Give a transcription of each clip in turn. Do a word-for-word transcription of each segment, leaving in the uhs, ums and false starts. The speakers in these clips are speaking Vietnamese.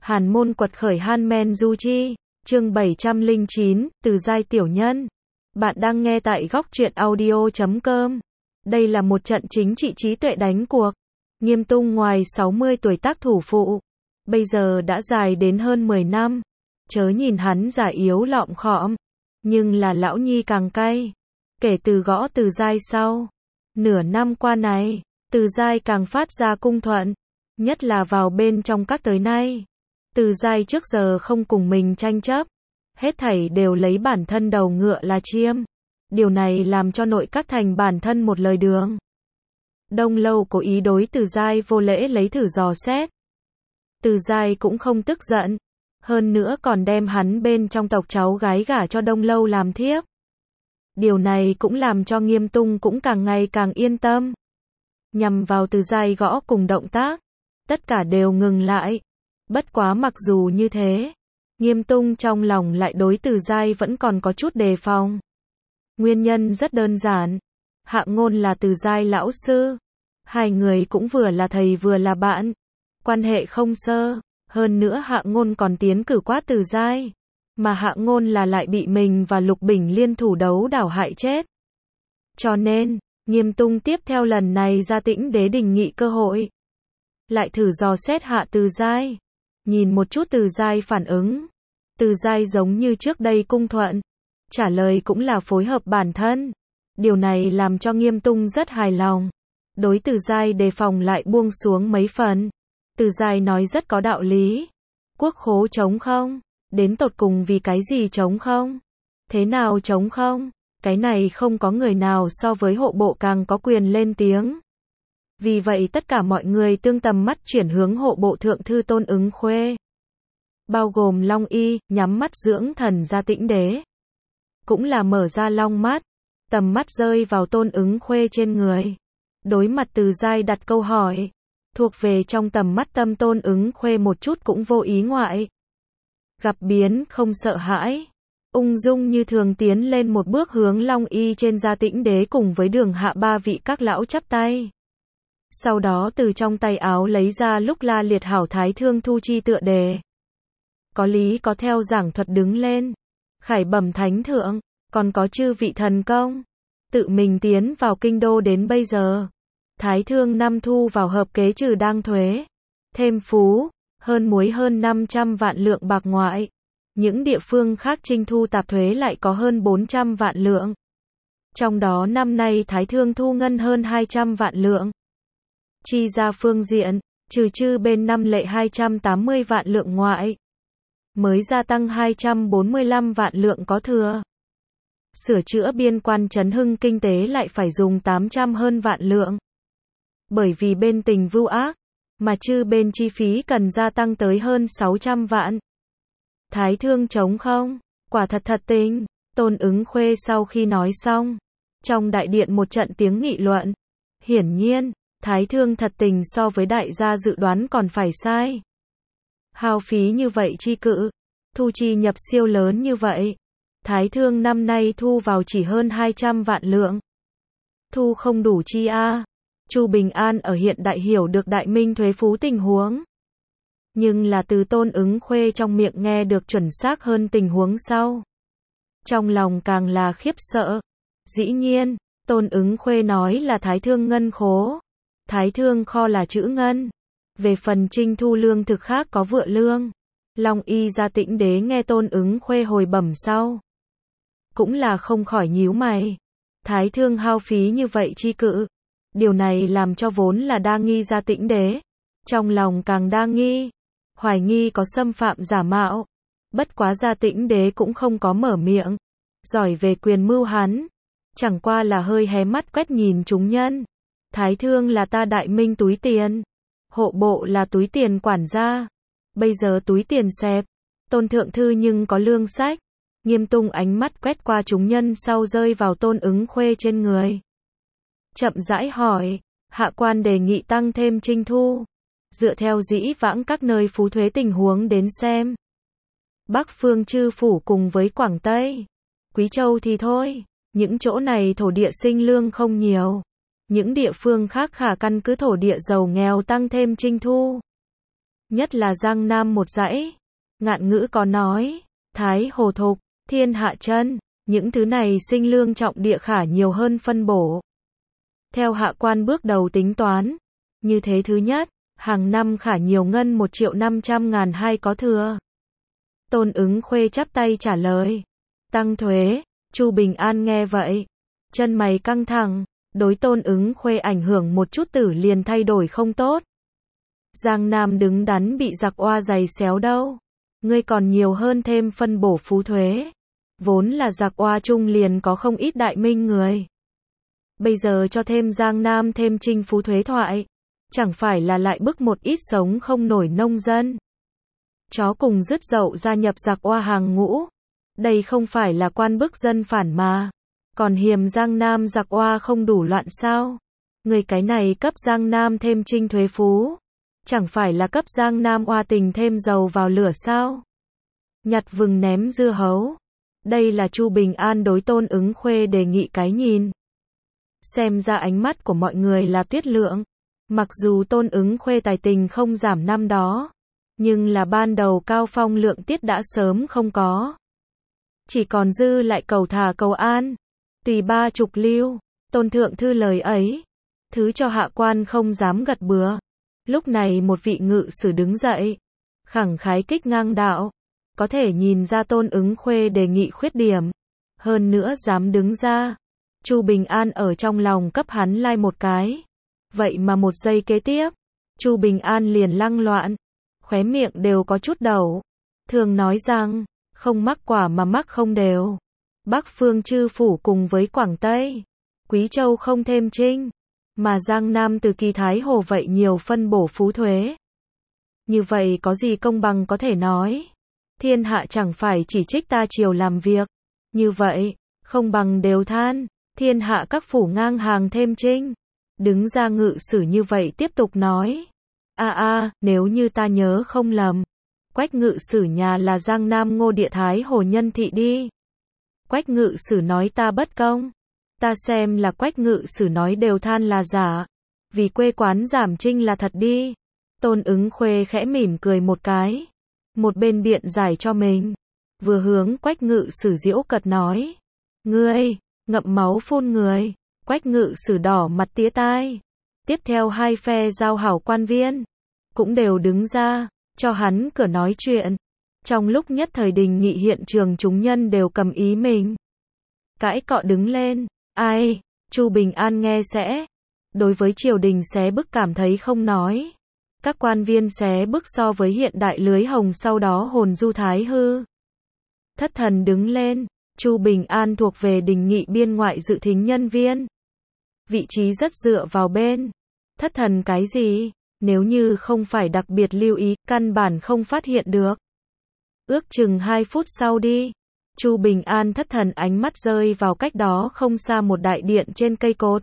Hàn môn quật khởi Hanmen Du Chi, chương bảy trăm lẻ chín, Từ giai tiểu nhân. Bạn đang nghe tại góc truyện audio chấm com. Đây là một trận chính trị trí tuệ đánh cuộc. Nghiêm Tung ngoài sáu mươi tuổi tác thủ phụ, bây giờ đã dài đến hơn mười năm. Chớ nhìn hắn già yếu lọm khọm, nhưng là lão nhi càng cay. Kể từ gõ Từ giai sau, nửa năm qua này, Từ giai càng phát ra cung thuận, nhất là vào bên trong các tới nay. Từ giai trước giờ không cùng mình tranh chấp, hết thảy đều lấy bản thân đầu ngựa là chiêm. Điều này làm cho nội các thành bản thân một lời đường. Đông Lâu cố ý đối Từ giai vô lễ lấy thử dò xét. Từ giai cũng không tức giận, hơn nữa còn đem hắn bên trong tộc cháu gái gả cho Đông Lâu làm thiếp. Điều này cũng làm cho Nghiêm Tung cũng càng ngày càng yên tâm. Nhằm vào Từ giai gõ cùng động tác, tất cả đều ngừng lại. Bất quá mặc dù như thế, Nghiêm Tung trong lòng lại đối Từ giai vẫn còn có chút đề phòng. Nguyên nhân rất đơn giản, Hạ Ngôn là Từ giai lão sư, hai người cũng vừa là thầy vừa là bạn, quan hệ không sơ, hơn nữa Hạ Ngôn còn tiến cử quá Từ giai, mà Hạ Ngôn là lại bị mình và Lục Bình liên thủ đấu đảo hại chết. Cho nên, Nghiêm Tung tiếp theo lần này ra Tĩnh Đế đình nghị cơ hội, lại thử dò xét hạ Từ giai, nhìn một chút Từ giai phản ứng. Từ giai giống như trước đây cung thuận, trả lời cũng là phối hợp bản thân. Điều này làm cho Nghiêm Tung rất hài lòng. Đối Từ giai đề phòng lại buông xuống mấy phần. Từ giai nói rất có đạo lý. Quốc khố trống không? Đến tột cùng vì cái gì trống không? Thế nào trống không? Cái này không có người nào so với hộ bộ càng có quyền lên tiếng. Vì vậy tất cả mọi người tương tầm mắt chuyển hướng hộ bộ thượng thư Tôn Ứng Khuê. Bao gồm Long Y, nhắm mắt dưỡng thần ra Tĩnh Đế. Cũng là mở ra long mắt, tầm mắt rơi vào Tôn Ứng Khuê trên người. Đối mặt Từ giai đặt câu hỏi, thuộc về trong tầm mắt tâm Tôn Ứng Khuê một chút cũng vô ý ngoại. Gặp biến không sợ hãi, ung dung như thường tiến lên một bước hướng Long Y trên ra Tĩnh Đế cùng với Đường Hạ ba vị các lão chắp tay. Sau đó từ trong tay áo lấy ra lúc la liệt hảo Thái Thương Thu Chi tựa đề. Có lý có theo giảng thuật đứng lên. Khải bẩm thánh thượng, còn có chư vị thần công. Tự mình tiến vào kinh đô đến bây giờ. Thái Thương năm thu vào hợp kế trừ đang thuế. Thêm phú, hơn muối hơn năm trăm vạn lượng bạc ngoại. Những địa phương khác trinh thu tạp thuế lại có hơn bốn trăm vạn lượng. Trong đó năm nay Thái Thương thu ngân hơn hai trăm vạn lượng. Chi ra phương diện, trừ chư bên năm lệ hai trăm tám mươi vạn lượng ngoại, mới gia tăng hai trăm bốn mươi lăm vạn lượng có thừa. Sửa chữa biên quan trấn hưng kinh tế lại phải dùng tám trăm hơn vạn lượng. Bởi vì bên tình vưu ác, mà chư bên chi phí cần gia tăng tới hơn sáu trăm vạn. Thái Thương trống không? Quả thật thật tình. Tôn Ứng Khuê sau khi nói xong, trong đại điện một trận tiếng nghị luận. Hiển nhiên, Thái Thương thật tình so với đại gia dự đoán còn phải sai. Hao phí như vậy chi cự, thu chi nhập siêu lớn như vậy. Thái Thương năm nay thu vào chỉ hơn hai trăm vạn lượng. Thu không đủ chi a. À. Chu Bình An ở hiện đại hiểu được đại minh thuế phú tình huống. Nhưng là từ Tôn Ứng Khuê trong miệng nghe được chuẩn xác hơn tình huống sau. Trong lòng càng là khiếp sợ. Dĩ nhiên, Tôn Ứng Khuê nói là Thái Thương ngân khố. Thái Thương kho là chữ ngân. Về phần trinh thu lương thực khác có vựa lương. Long Y ra Tĩnh Đế nghe Tôn Ứng Khuê hồi bẩm sau. Cũng là không khỏi nhíu mày. Thái Thương hao phí như vậy chi cự. Điều này làm cho vốn là đa nghi ra Tĩnh Đế. Trong lòng càng đa nghi. Hoài nghi có xâm phạm giả mạo. Bất quá ra Tĩnh Đế cũng không có mở miệng. Giỏi về quyền mưu hắn. Chẳng qua là hơi hé mắt quét nhìn chúng nhân. Thái Thương là ta đại minh túi tiền. Hộ bộ là túi tiền quản gia. Bây giờ túi tiền xẹp. Tôn thượng thư nhưng có lương sách. Nghiêm Tung ánh mắt quét qua chúng nhân sau rơi vào Tôn Ứng Khuê trên người. Chậm rãi hỏi. Hạ quan đề nghị tăng thêm trinh thu. Dựa theo dĩ vãng các nơi phú thuế tình huống đến xem. Bắc phương chư phủ cùng với Quảng Tây, Quý Châu thì thôi. Những chỗ này thổ địa sinh lương không nhiều. Những địa phương khác khả căn cứ thổ địa giàu nghèo tăng thêm trinh thu. nhất là Giang Nam một dãy. Ngạn ngữ có nói, Thái Hồ thục, thiên hạ chân, những thứ này sinh lương trọng địa khả nhiều hơn phân bổ. Theo hạ quan bước đầu tính toán, như thế thứ nhất, hàng năm khả nhiều ngân một triệu năm trăm ngàn hai có thừa. Tôn Ứng Khuê chắp tay trả lời, tăng thuế. Chu Bình An nghe vậy, chân mày căng thẳng, đối Tôn Ứng Khuê ảnh hưởng một chút tử liền thay đổi không tốt. Giang Nam đứng đắn bị giặc oa giày xéo đâu, ngươi còn nhiều hơn thêm phân bổ phú thuế. Vốn là giặc oa chung liền có không ít đại minh người. Bây giờ cho thêm Giang Nam thêm trinh phú thuế thoại, chẳng phải là lại bức một ít sống không nổi nông dân. Chó cùng dứt dậu gia nhập giặc oa hàng ngũ. Đây không phải là quan bức dân phản mà. Còn hiềm Giang Nam giặc oa không đủ loạn sao? Người cái này cấp Giang Nam thêm trinh thuế phú. Chẳng phải là cấp Giang Nam oa tình thêm dầu vào lửa sao? Nhặt vừng ném dưa hấu. Đây là Chu Bình An đối Tôn Ứng Khuê đề nghị cái nhìn. Xem ra ánh mắt của mọi người là tuyết lượng. Mặc dù Tôn Ứng Khuê tài tình không giảm năm đó, nhưng là ban đầu cao phong lượng tiết đã sớm không có. Chỉ còn dư lại cầu thả cầu an. Tùy ba chục lưu, Tôn thượng thư lời ấy. Thứ cho hạ quan không dám gật bừa. Lúc này một vị ngự sử đứng dậy, khẳng khái kích ngang đạo. Có thể nhìn ra Tôn Ứng Khuê đề nghị khuyết điểm. Hơn nữa dám đứng ra. Chu Bình An ở trong lòng cấp hắn lai một cái. Vậy mà một giây kế tiếp, Chu Bình An liền lăng loạn. Khóe miệng đều có chút đầu. Thường nói rằng, không mắc quả mà mắc không đều. Bắc phương chư phủ cùng với Quảng Tây, Quý Châu không thêm trinh. Mà Giang Nam từ Kỳ Thái Hồ vậy nhiều phân bổ phú thuế. Như vậy có gì công bằng có thể nói. Thiên hạ chẳng phải chỉ trích ta chiều làm việc. Như vậy, không bằng đều than. Thiên hạ các phủ ngang hàng thêm trinh. Đứng ra ngự sử như vậy tiếp tục nói. A a, nếu như ta nhớ không lầm. Quách ngự sử nhà là Giang Nam Ngô Địa Thái Hồ nhân thị đi. Quách ngự sử nói ta bất công. Ta xem là Quách ngự sử nói đều than là giả. Vì quê quán giảm trinh là thật đi. Tôn Ứng Khuê khẽ mỉm cười một cái. Một bên biện giải cho mình. Vừa hướng Quách ngự sử giễu cợt nói. Ngươi, ngậm máu phun người. Quách ngự sử đỏ mặt tía tai. Tiếp theo hai phe giao hảo quan viên. Cũng đều đứng ra, cho hắn cửa nói chuyện. Trong lúc nhất thời đình nghị hiện trường chúng nhân đều cầm ý mình. Cãi cọ đứng lên. Ai, Chu Bình An nghe sẽ. Đối với triều đình xé bức cảm thấy không nói. Các quan viên xé bức so với hiện đại lưới hồng sau đó hồn du thái hư. Thất thần đứng lên. Chu Bình An thuộc về đình nghị biên ngoại dự thính nhân viên. Vị trí rất dựa vào bên. Thất thần cái gì? Nếu như không phải đặc biệt lưu ý, căn bản không phát hiện được. Ước chừng hai phút sau đi. Chu Bình An thất thần ánh mắt rơi vào cách đó không xa một đại điện trên cây cột.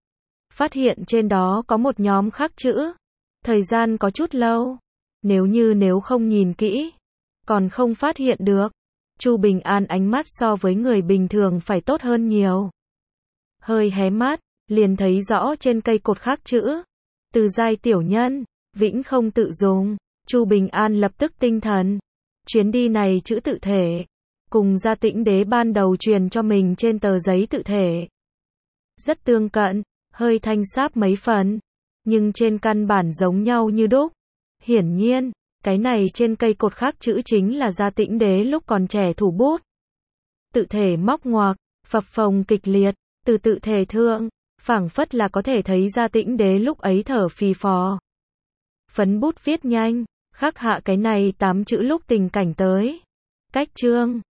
Phát hiện trên đó có một nhóm khắc chữ. Thời gian có chút lâu. Nếu như nếu không nhìn kỹ, còn không phát hiện được. Chu Bình An ánh mắt so với người bình thường phải tốt hơn nhiều. Hơi hé mắt, liền thấy rõ trên cây cột khắc chữ. Từ giai tiểu nhân, vĩnh không tự dùng. Chu Bình An lập tức tinh thần. Chuyến đi này chữ tự thể. Cùng Gia Tĩnh Đế ban đầu truyền cho mình trên tờ giấy tự thể. Rất tương cận, hơi thanh sáp mấy phần. Nhưng trên căn bản giống nhau như đúc. Hiển nhiên, cái này trên cây cột khắc chữ chính là Gia Tĩnh Đế lúc còn trẻ thủ bút. Tự thể móc ngoạc, phập phồng kịch liệt, từ tự thể thượng, phảng phất là có thể thấy Gia Tĩnh Đế lúc ấy thở phì phò. Phấn bút viết nhanh, khắc hạ cái này tám chữ lúc tình cảnh tới. Cách chương